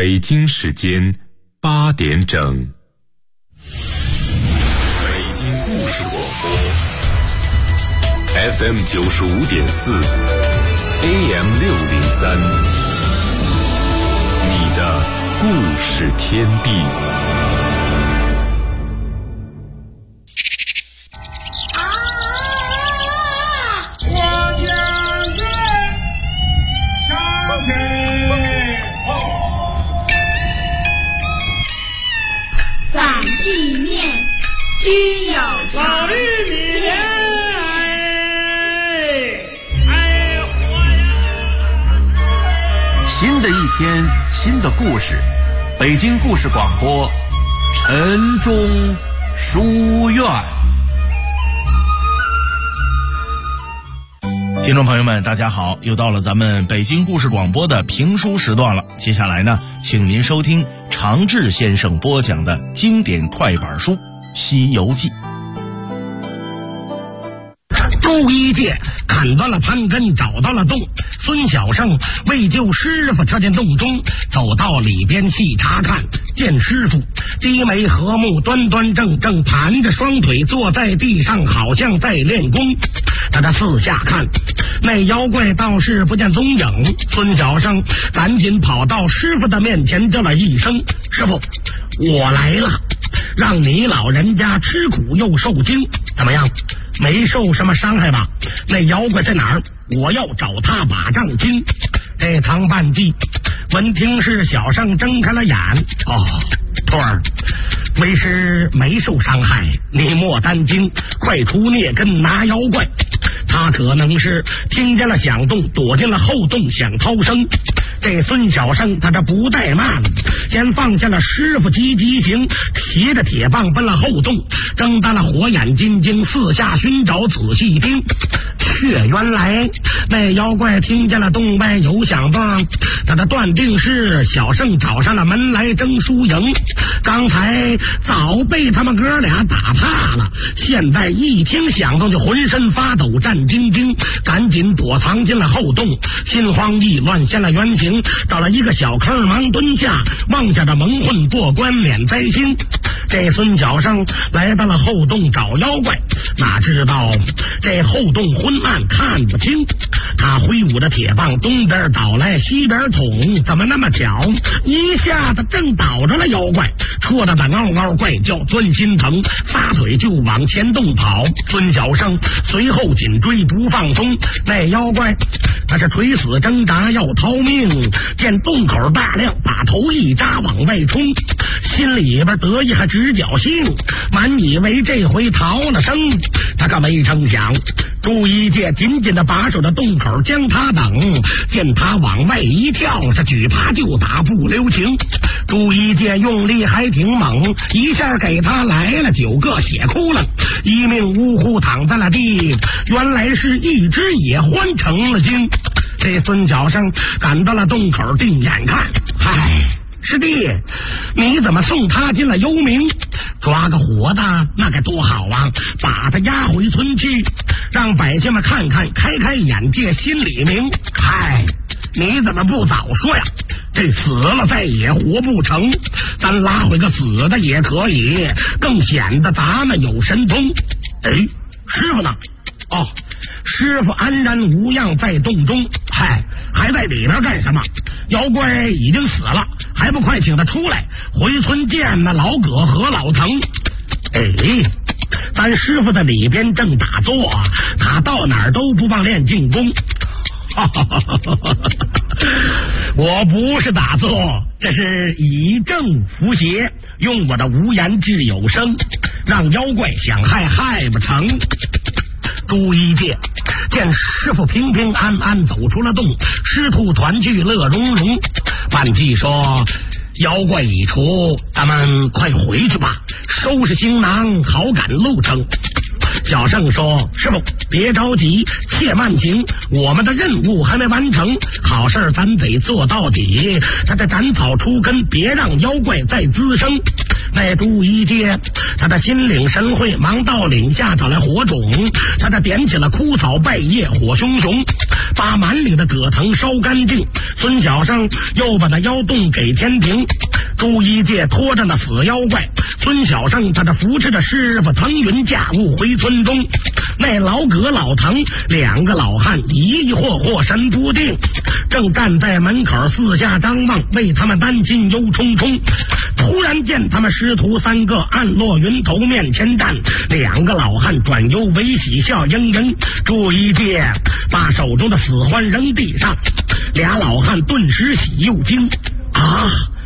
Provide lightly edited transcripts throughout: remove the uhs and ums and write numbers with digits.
北京时间8点整。北京故事广播 FM 95.4 AM 603，你的故事天地。 居有老玉米莲， 新的一天，新的故事，北京故事广播，晨钟书院。听众朋友们，大家好，又到了咱们北京故事广播的评书时段了。接下来呢，请您收听常志先生播讲的经典快板书《西游记》。 朱一介砍断了盘根，找到了洞。孙小胜为救师傅，跳进洞中，走到里边细查看，见师傅低眉和目，端端正正，盘着双腿坐在地上，好像在练功。他四下看，那妖怪倒是不见踪影。孙小胜赶紧跑到师傅的面前，叫了一声：“师傅，我来了，让你老人家吃苦又受惊，怎么样？没受什么伤害吧？那妖怪在哪儿？我要找他把账清。”这唐半记闻听是小胜睁开了眼：“哦，徒儿，为师没受伤害，你莫担惊，快除孽根拿妖怪。”他可能是听见了响动，躲进了后洞想逃生。这孙小胜他这不怠慢，先放下了师傅急行，提着铁棒奔了后洞，睁大了火眼金睛四下寻找，仔细一听，却原来那妖怪听见了洞外有响动，他的断定是小胜找上了门来争输赢。刚才早被他们哥俩打怕了，现在一听响动就浑身发抖，战兢兢，赶紧躲藏进了后洞，心慌意乱现了原形，找了一个小坑忙蹲下，妄想着蒙混过关免灾星。这孙小胜来到了后洞找妖怪，哪知道这后洞昏暗看不清，他挥舞着铁棒东边倒来西边捅，怎么那么巧，一下子正倒着了妖怪，戳得他嗷嗷怪叫，钻心疼，撒腿就往前洞跑。孙小胜随后紧追不放松，那妖怪他是垂死挣扎要逃命，见洞口大亮，把头一扎往外冲，心里边得意还直侥幸，满以为这回逃了生。他可没成想，朱一介紧紧地把守着洞口将他等，见他往外一跳，是举耙就打不留情。朱一介用力还挺猛，一下给他来了9个血窟窿，一命呜呼躺在了地，原来是一只野獾成了精。这孙小胜赶到了洞口定眼看，嗨，师弟，你怎么送他进了幽冥？抓个活的那该多好啊，把他押回村去，让百姓们看看，开开眼界，心里明。嗨，你怎么不早说呀？这死了再也活不成，咱拉回个死的也可以，更显得咱们有神通。哎，师傅呢？哦，师傅安然无恙在洞中。嗨，还在里边干什么？妖怪已经死了，还不快请他出来，回村见那老葛和老滕。哎，咱师傅在里边正打坐，他到哪儿都不忘练静功。我不是打坐，这是以正伏邪，用我的无言治有声，让妖怪想害不成。朱一介见师傅平平安安走出了洞，师徒团聚乐融融。半记说，妖怪已除，咱们快回去吧，收拾行囊，好赶路程。小胜说，师傅别着急，且慢行，我们的任务还没完成，好事咱得做到底，他得斩草除根，别让妖怪再滋生。那朱一介他的心领神会，忙到岭下找来火种，他点起了枯草败叶，火熊熊， 把满里的葛藤烧干净。孙小生又把那窑洞给填平。朱一介拖着那死妖怪，孙小生他扶持着师傅腾云驾雾回村中。那老葛老滕两个老汉疑惑神不定，正站在门口四下张望，为他们担心忧冲冲。突然见他们师徒三个暗落云头面前站，两个老汉转忧为喜，笑盈盈。朱一介把手中的死环扔地上，俩老汉顿时喜又惊啊！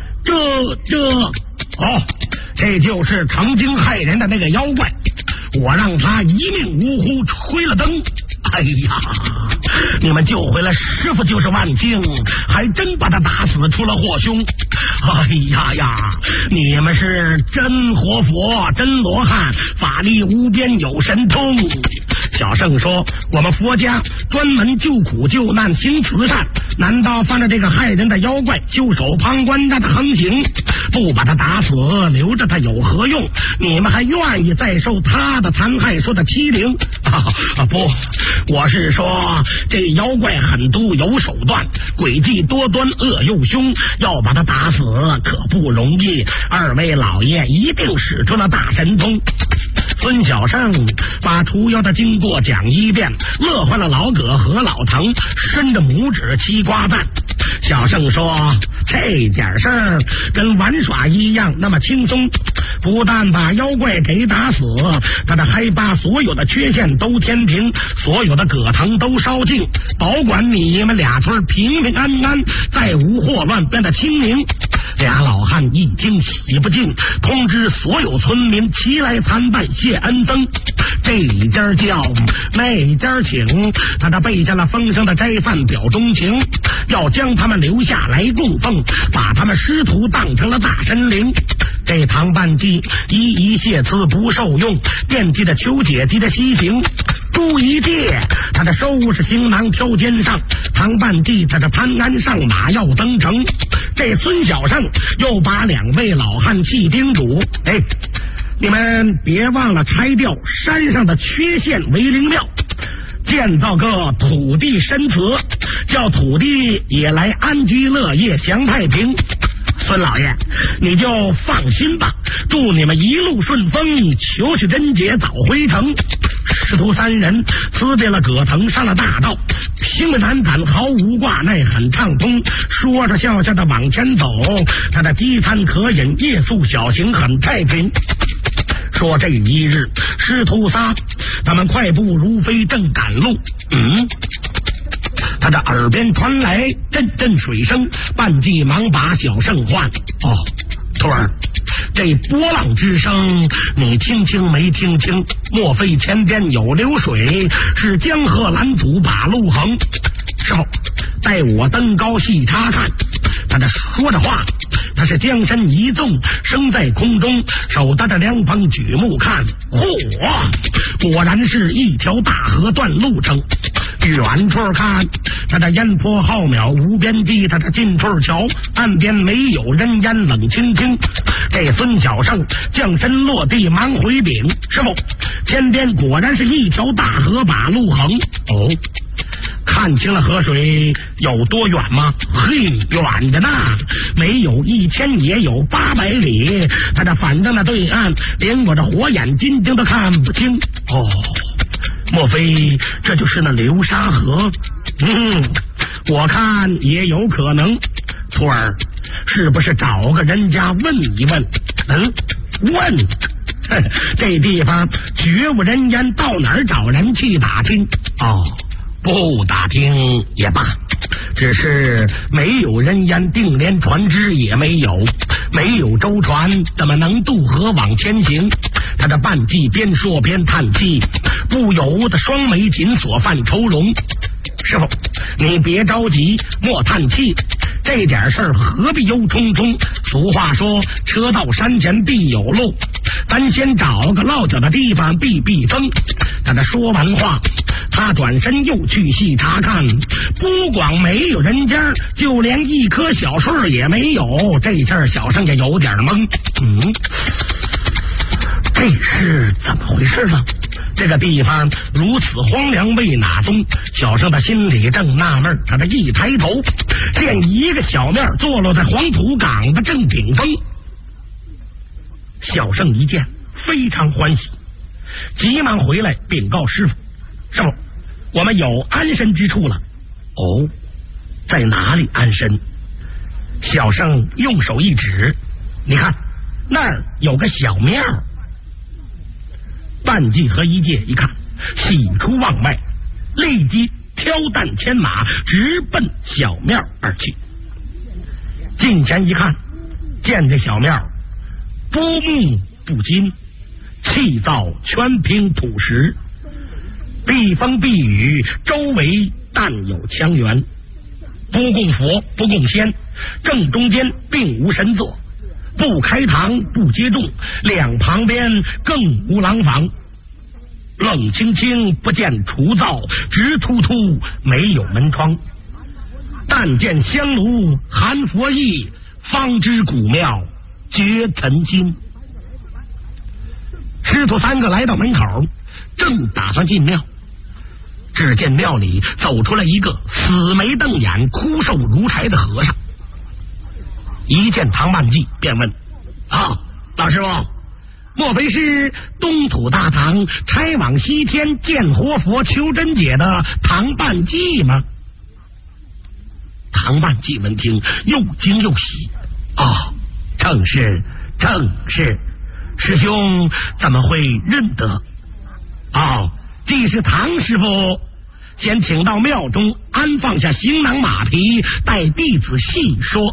这就是曾经害人的那个妖怪，我让他一命呜呼，吹了灯。哎呀，你们救回了师傅就是万幸，还真把他打死出了祸凶。哎呀，你们是真活佛，真罗汉，法力无边，有神通。小圣说，我们佛家专门救苦救难，行慈善，难道放着这个害人的妖怪袖手旁观让他横行，不把他打死，留着他有何用？你们还愿意再受他的残害说的欺凌？不，我是说这妖怪狠毒有手段，诡计多端，恶又凶，要把他打死可不容易。二位老爷一定使出了大神通。孙小生把除妖的经过讲一遍，乐坏了老葛和老滕，伸着拇指七瓜赞。小生说，这点事儿跟玩耍一样那么轻松，不但把妖怪给打死，他还把所有的缺陷都填平，所有的葛藤都烧尽，保管你们俩村平平安安，再无祸乱，变得清明。俩老汉一听喜不尽，通知所有村民齐来参拜谢恩僧。这家叫，那家请，他背下了丰盛的斋饭表忠情，要将他们留下来供奉，把他们师徒当成了大神灵。这唐半季一谢辞不受用，惦记着求姐姐的西行。朱一介他收拾行囊挑肩上，唐半季他潘安上马要登城。这孙小生又把两位老汉气叮嘱，你们别忘了拆掉山上的缺陷为灵庙，建造个土地神祠，叫土地也来安居乐业，享太平。孙老爷你就放心吧，祝你们一路顺风，求求真姐早回城。师徒三人辞别了葛藤，上了大道，平平坦坦，毫无挂碍，很畅通，说着笑笑的往前走，他的饥餐可饮，夜宿小行，很太平。说这一日，师徒仨他们快步如飞，正赶路，他的耳边传来阵阵水声，半记忙把小圣唤，徒儿，这波浪之声你听清没听清？莫非前边有流水，是江河拦阻把路横？师傅，带我登高细查看。他说着话，他是将身一纵，升在空中，手搭着凉棚举目看，果然是一条大河断路程。远处看，他的烟波浩渺无边际，他的近处瞧，岸边没有人烟，冷清清。这孙小生降身落地，忙回禀师傅，前边果然是一条大河把路横。看清了河水有多远吗？远着呢，没有1000也有800里。他反正对岸连我的火眼金睛都看不清。莫非这就是那流沙河？我看也有可能。徒儿，是不是找个人家问一问？问？这地方绝无人烟，到哪儿找人去打听？不打听也罢，只是没有人烟，定连船只也没有，没有舟船，怎么能渡河往前行？他的半记边说边叹气，不由得双眉紧锁，泛愁容。师傅，你别着急，莫叹气，这点事儿何必忧冲冲？俗话说，车到山前必有路，咱先找个落脚的地方避避风。他说完话，他转身又去细查看，不光没有人家，就连一棵小树也没有。这事儿小生也有点懵，这是怎么回事呢？ 这个地方如此荒凉，为哪宗？小生的心里正纳闷，他这一抬头，见一个小面坐落在黄土岗的正顶峰。小生一见，非常欢喜，急忙回来禀告师傅：“师傅，我们有安身之处了。”哦，在哪里安身？小生用手一指，你看那儿有个小庙。半骑和一介一看，喜出望外，立即挑担牵马，直奔小庙而去。近前一看，见这小庙波木不金，砌造全凭土石，避风避雨，周围但有墙垣，不供佛不供仙，正中间并无神座，不开堂不接众，两旁边更无廊房，冷清清不见除灶，直突突没有门窗，但见香炉含佛意，方知古庙绝尘心。师徒三个来到门口，正打算进庙，只见庙里走出来一个死眉瞪眼、枯瘦如柴的和尚。一见唐万济，便问：“啊，老师傅，莫非是东土大唐差往西天见活佛求真解的唐半济吗？”唐半济闻听，又惊又喜：“啊，正是，正是。师兄怎么会认得？哦，既是唐师傅，先请到庙中安放下行囊马匹，待弟子细说。”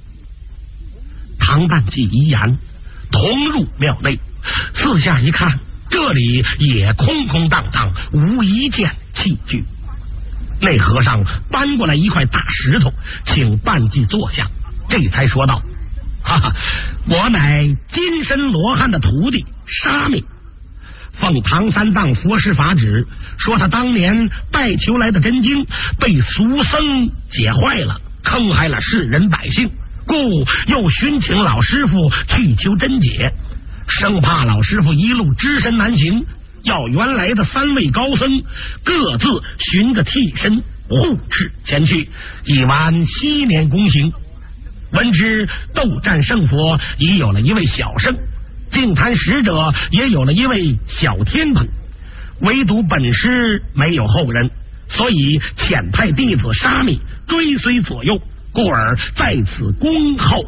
唐半济一言，同入庙内，四下一看，这里也空空荡荡，无一件器具。那和尚搬过来一块大石头，请半济坐下，这才说道：“哈哈，我乃金身罗汉的徒弟沙弥，奉唐三藏佛师法旨，说他当年拜求来的真经被俗僧解坏了，坑害了世人百姓，故又寻请老师傅去求真解，生怕老师傅一路只身难行，要原来的三位高僧各自寻个替身护持前去，以完昔年功行。闻知斗战胜佛已有了一位小圣，净坛使者也有了一位小天蓬，唯独本师没有后人，所以遣派弟子沙弥追随左右，故而在此恭候。”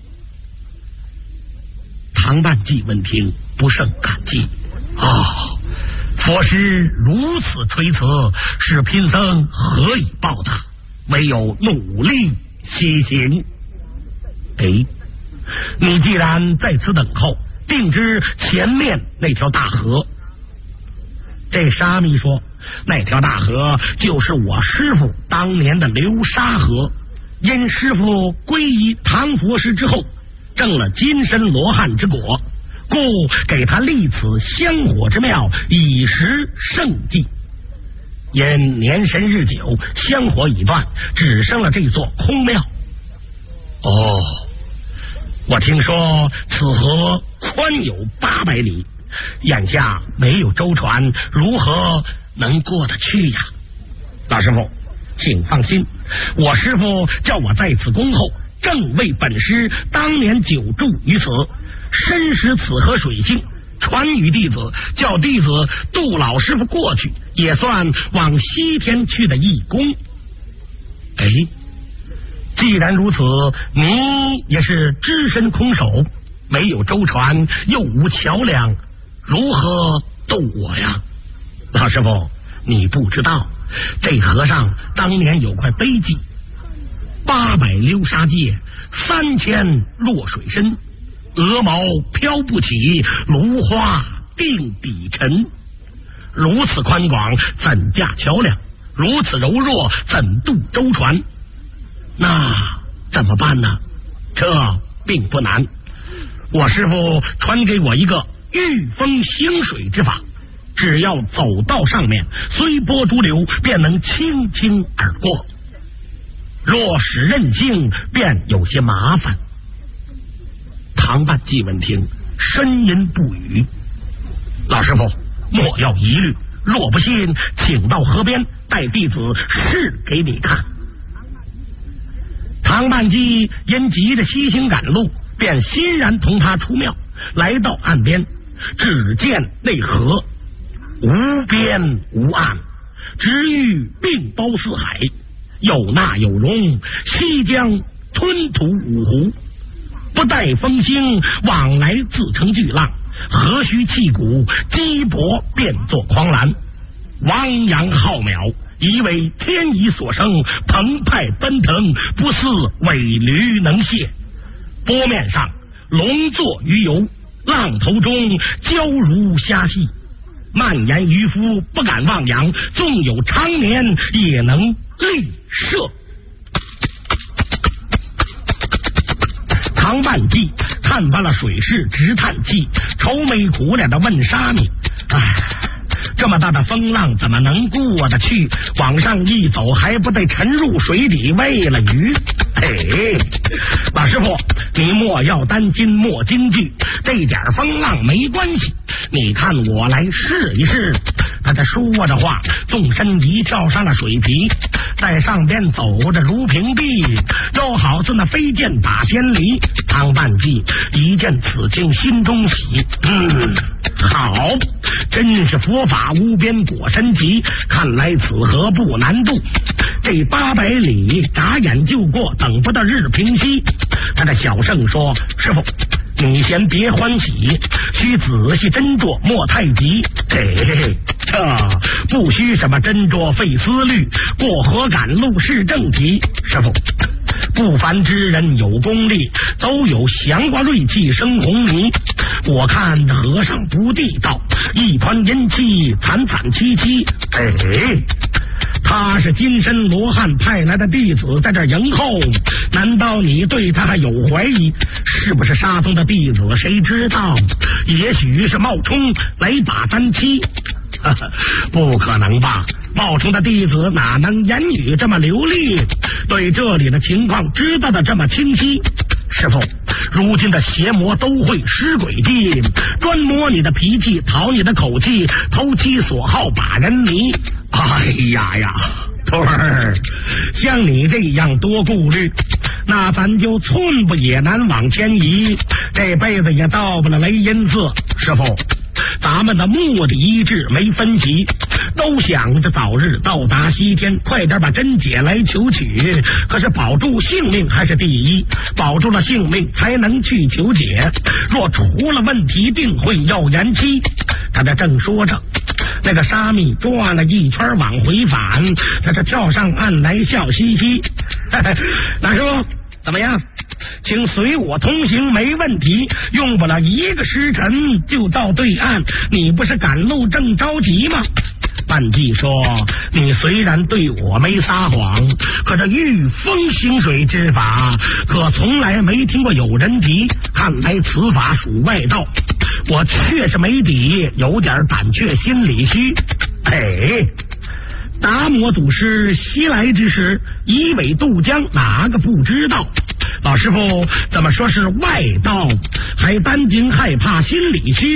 唐半济闻听，不胜感激：“哦，佛师如此垂慈，使贫僧何以报答？唯有努力西行。”哎，你既然在此等候，定知前面那条大河。这沙弥说：“那条大河就是我师父当年的流沙河，因师父皈依唐佛师之后，证了金身罗汉之果，故给他立此香火之庙，以实圣迹。因年深日久，香火已断，只剩了这座空庙。哦，我听说此河宽有800里，眼下没有舟船，如何能过得去呀？老师傅，请放心，我师傅叫我在此恭候，正为本师当年久住于此，深识此河水性，传与弟子，叫弟子渡老师傅过去，也算往西天去的义工。哎，既然如此，你也是只身空手，没有舟船，又无桥梁，如何渡我呀？老师傅，你不知道，这河上当年有块碑记：800流沙界，3000落水深，鹅毛飘不起，芦花定底沉。如此宽广，怎架桥梁？如此柔弱，怎渡舟船？那怎么办呢？这并不难，我师父传给我一个御风行水之法，只要走到上面，随波逐流，便能轻轻而过。若使任性，便有些麻烦。唐半济闻听，呻吟不语。老师傅， 莫要疑虑。若不信，请到河边，待弟子试给你看。唐半基因急着西行赶路，便欣然同他出庙，来到岸边，只见内河无边无岸，直欲并包四海，有纳有容，西江吞吐五湖，不待风兴，往来自成巨浪，何须气鼓，激搏变作狂澜，汪洋浩渺，以为天意所生，澎湃奔腾，不似尾驴能卸。波面上龙作鱼游，浪头中蛟如虾戏，蔓延渔夫不敢望洋，纵有长年也能力射。唐半季看完了水势，直叹气，愁眉苦脸的问沙弥：哎，这么大的风浪怎么能过得去？往上一走还不得沉入水底喂了鱼？哎，老师傅，你莫要担心，莫惊惧，这点风浪没关系，你看我来试一试。他这说着话，纵身一跳上了水皮，在上边走着如平地，又好似那飞剑打千里。唐半季一见此情，心中喜，好，真是佛法无边果神奇，看来此河不难渡，这800里眨眼就过，等不到日平息。他的小圣说：师傅，你先别欢喜，需仔细斟酌，莫太急。这不需什么斟酌费思虑，过河赶路是正题。师傅，不凡之人有功力，都有降瓜锐气生红泥。我看和尚不地道，一团阴气，惨惨戚戚。他是金身罗汉派来的弟子，在这迎候，难道你对他还有怀疑？是不是沙宗的弟子谁知道？也许是冒充来把咱欺。不可能吧，冒充的弟子哪能言语这么流利，对这里的情况知道的这么清晰？师傅，如今的邪魔都会施诡计，专摸你的脾气，讨你的口气，投其所好，把人迷。哎呀呀，徒儿，像你这样多顾虑，那咱就寸步也难往前移，这辈子也到不了雷音寺。师傅，咱们的目的一致，没分歧，都想着早日到达西天，快点把真解来求取。可是保住性命还是第一，保住了性命才能去求解，若出了问题定会要延期。他这正说着，那个沙弥转了一圈往回返，他这跳上岸来笑嘻嘻。大叔怎么样？请随我同行，没问题，用不了1个时辰就到对岸。你不是赶路正着急吗？半季说：你虽然对我没撒谎，可这御风行水之法可从来没听过有人提，看来此法属外道，我确实没底，有点胆怯，心里虚。达摩祖师西来之时，以尾渡江，哪个不知道？老师傅怎么说是外道，还担惊害怕，心里虚？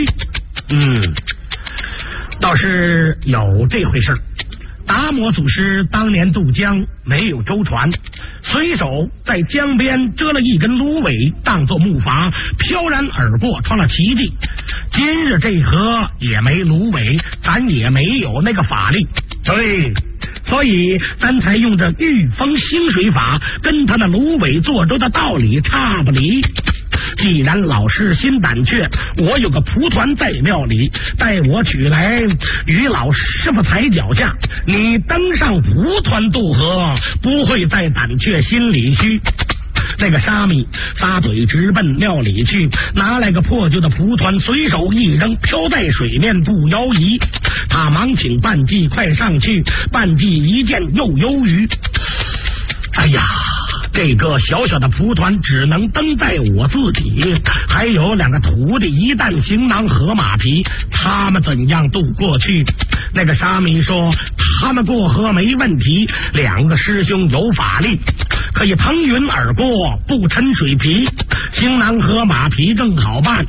倒是有这回事。达摩祖师当年渡江没有舟船，随手在江边遮了一根芦苇当作木筏，飘然而过，创了奇迹。今日这河也没芦苇，咱也没有那个法力，对，所以咱才用这御风兴水法，跟他那芦苇坐舟的道理差不离。既然老师心胆怯，我有个蒲团在庙里，待我取来与老师傅踩脚下，你登上蒲团渡河，不会再胆怯心里虚。那个沙弥撒腿直奔庙里去，拿来个破旧的蒲团，随手一扔，飘在水面不摇移。他忙请半季快上去，半季一见又忧于，哎呀，这个小小的蒲团只能登载我自己，还有2个徒弟，一旦行囊和马匹，他们怎样渡过去？那个沙弥说，他们过河没问题，2个师兄有法力，可以腾云而过，不沉水皮，行囊和马匹正好办。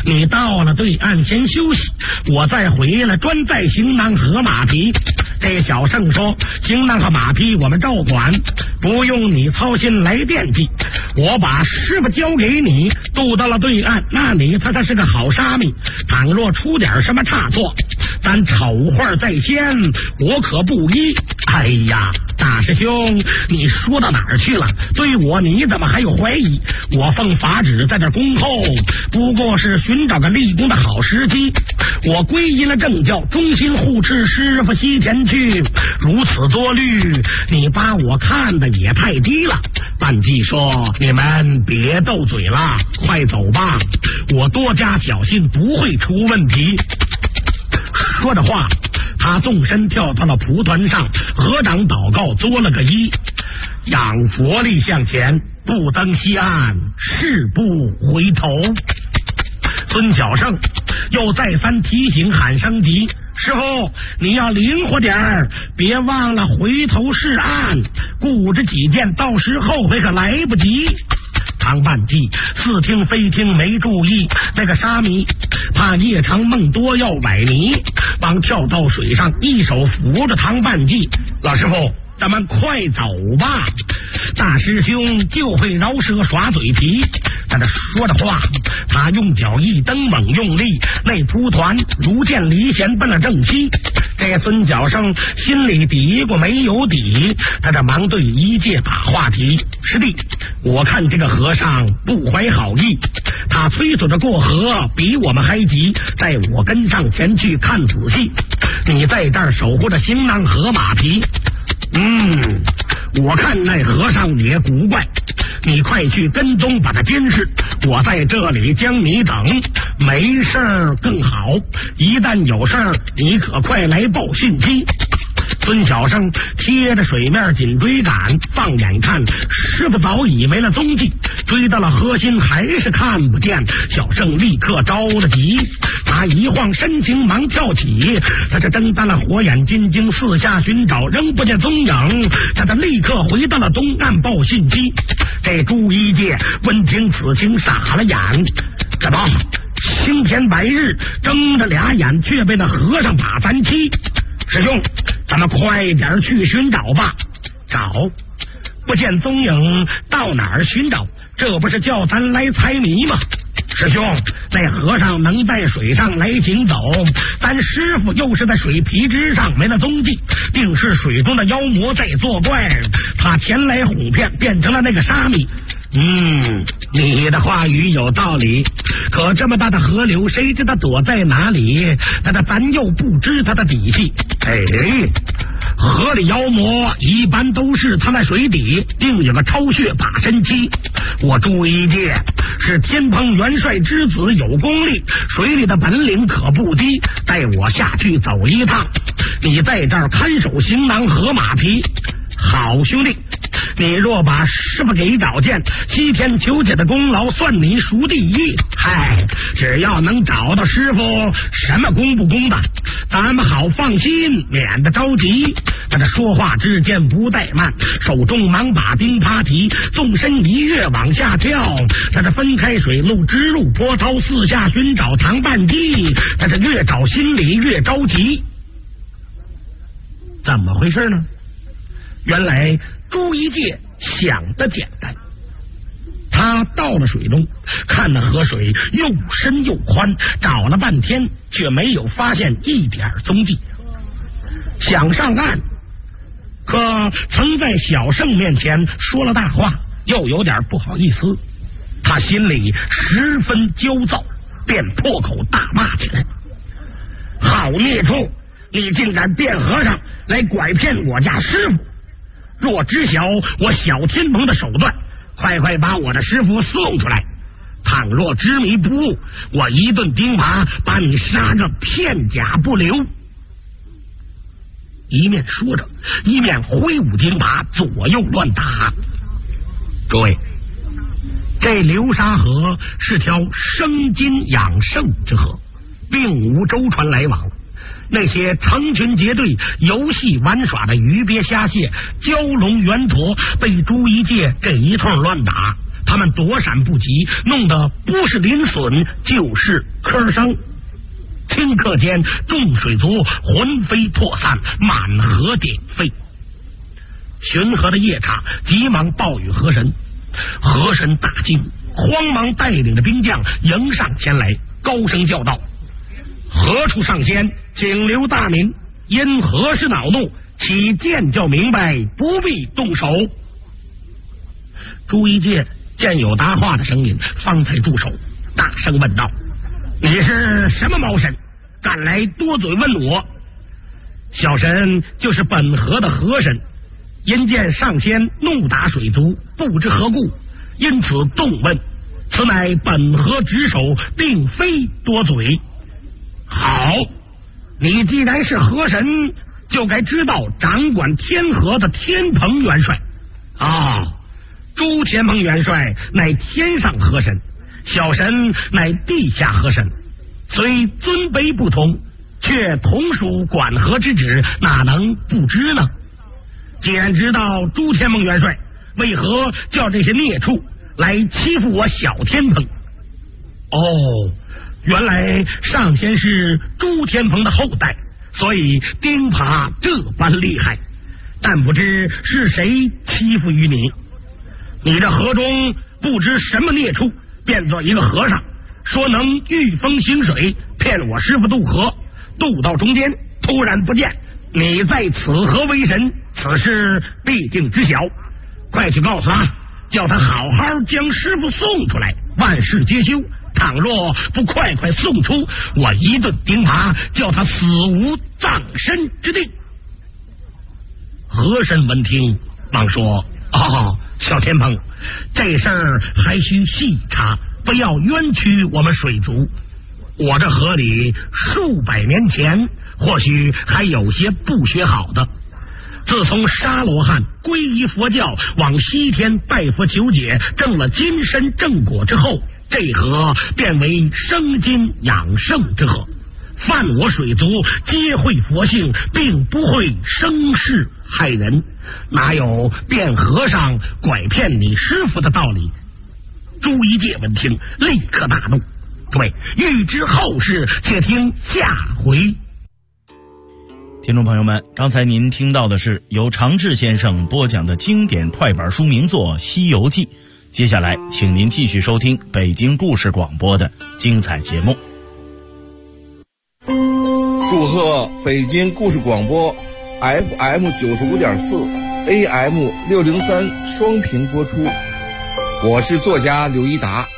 你到了对岸先休息，我再回来专载行囊和马匹。这小圣说，行囊和马匹我们照管，不用你操心来惦记。我把师傅交给你，渡到了对岸，那你他是个好沙弥，倘若出点什么差错，咱丑话在先，我可不依。哎呀，大师兄，你说到哪儿去了？对我你怎么还有怀疑？我奉法旨在这恭候，不过是寻找个立功的好时机。我皈依了正教，忠心护持师傅西天去，如此多虑，你把我看得也太低了。半记说，你们别斗嘴了，快走吧，我多加小心，不会出问题。说着话，他纵身跳到了蒲团上，合掌祷告，作了个揖，仰佛力向前，不登西岸，誓不回头。孙小圣又再三提醒喊声急，师傅你要灵活点儿，别忘了回头是岸，顾着己见，到时后悔可来不及。唐半记似听非听没注意，那个沙弥怕夜长梦多要崴泥，帮跳到水上，一手扶着唐半记，老师傅咱们快走吧，大师兄就会饶舌耍嘴皮。在这说着话，他用脚一蹬，猛用力，那蒲团如见离弦奔了正西。这孙小生心里嘀咕没有底，他这忙对一介把话题，师弟，我看这个和尚不怀好意，他催促着过河，比我们还急，在我跟上前去看仔细，你在这儿守护着行囊和马匹。我看那和尚也古怪，你快去跟踪把他监视，我在这里将你等，没事儿更好，一旦有事儿你可快来报信息。孙小生贴着水面紧追赶，放眼看师傅早已没了踪迹，追到了河心还是看不见。小生立刻着了急，他一晃身形忙跳起，他这睁大了火眼金睛四下寻找，仍不见踪影，他立刻回到了东岸报信息。这朱一介闻听此情傻了眼，怎么青天白日睁着俩眼，却被那和尚把咱欺？师兄，咱们快点去寻找吧。找不见踪影，到哪儿寻找？这不是叫咱来猜谜吗？师兄，那和尚能在水上来行走，咱师傅又是在水皮之上没了踪迹，定是水中的妖魔在作怪，他前来哄骗，变成了那个沙弥。你的话语有道理，可这么大的河流，谁知道躲在哪里？咱又不知他的底细。河里妖魔一般都是藏在水底，定有个超穴把身期。我朱一介是天蓬元帅之子，有功力，水里的本领可不低，带我下去走一趟，你在这儿看守行囊和马匹。好兄弟，你若把师傅给找见，西天求解的功劳算你属第一。只要能找到师傅，什么功不功的，咱们好放心，免得着急。他这说话之间不怠慢，手中忙把钉耙提，纵身一跃往下跳，他这分开水路，直入波涛，四下寻找唐半记。他这越找心里越着急，怎么回事呢？原来朱一介想得简单，他到了水中，看那河水又深又宽，找了半天却没有发现一点踪迹。想上岸，可曾在小圣面前说了大话，又有点不好意思，他心里十分焦躁，便破口大骂起来：好孽畜，你竟敢变和尚来拐骗我家师傅！若知晓我小天蓬的手段，快快把我的师傅送出来，倘若执迷不悟，我一顿钉耙把你杀个片甲不留。一面说着，一面挥舞钉耙，左右乱打。诸位，这流沙河是条生津养圣之河，并无舟船来往，那些成群结队游戏玩耍的鱼鳖虾蟹、蛟龙圆驼被朱一介这一通乱打， 他们躲闪不及，弄得不是临损就是磕伤。顷刻间，众水族魂飞魄散，满河鼎沸。巡河的夜叉急忙报与河神，河神大惊，慌忙带领着兵将迎上前来，高声叫道：何处上仙，请留大民，因何事恼怒，启见教明白，不必动手。朱一介见有答话的声音，方才住手，大声问道：你是什么毛神，敢来多嘴问我？小神就是本河的河神，因见上仙怒打水族，不知何故，因此动问，此乃本河职守，并非多嘴。好，你既然是河神，就该知道掌管天河的天蓬元帅啊。朱天蓬元帅乃天上河神，小神乃地下河神，虽尊卑不同，却同属管河之职，哪能不知呢？既然知道朱天蓬元帅，为何叫这些孽畜来欺负我小天蓬？哦，原来上仙是朱天蓬的后代，所以钉耙这般厉害，但不知是谁欺负于你。你这河中不知什么孽畜变作一个和尚，说能御风行水，骗我师傅渡河，渡到中间突然不见，你在此河为神，此事必定知晓。快去告诉他，叫他好好将师傅送出来，万事皆休。倘若不快送出，我一顿钉耙，叫他死无葬身之地。和珅闻听，忙说：小天蓬，这事儿还需细查，不要冤屈我们水族。我这河里数百年前，或许还有些不学好的。自从沙罗汉皈依佛教，往西天拜佛求解，证了金身正果之后，这河变为生津养圣之河。犯我水族皆会佛性，并不会生事害人，哪有变和尚拐骗你师傅的道理？朱一介闻听，立刻大怒。各位欲知后事，且听下回。 听众朋友们，刚才您听到的是由常志先生播讲的经典快板书名作《西游记》。接下来请您继续收听北京故事广播的精彩节目。 祝贺北京故事广播 FM 95.4 AM 603双频播出。我是作家刘一达。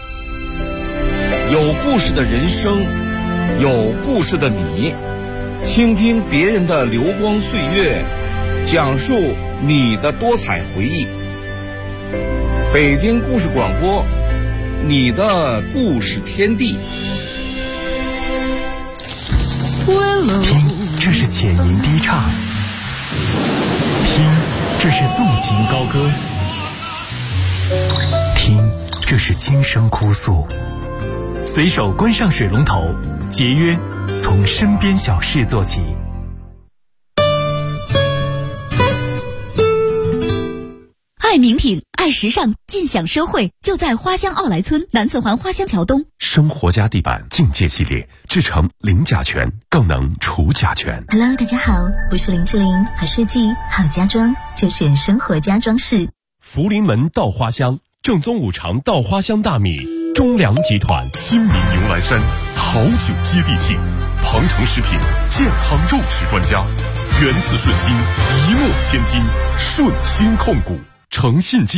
有故事的人生，有故事的你，倾听别人的流光岁月，讲述你的多彩回忆。北京故事广播，你的故事天地。 听，这是浅吟低唱；听，这是纵情高歌；听，这是轻声哭诉。随手关上水龙头，节约从身边小事做起。 爱名品，爱时尚，尽享社会，就在花乡奥莱村南四环花乡桥东。 生活家地板境界系列，制成零甲醛，更能除甲醛。 Hello， 大家好，我是林志玲，好设计好家装就选生活家装饰。 福临门稻花香，正宗五常稻花香大米，中粮集团新民牛栏山，好酒接地气，鹏城食品健康肉食专家，源自顺心，一诺千金，顺心控股，诚信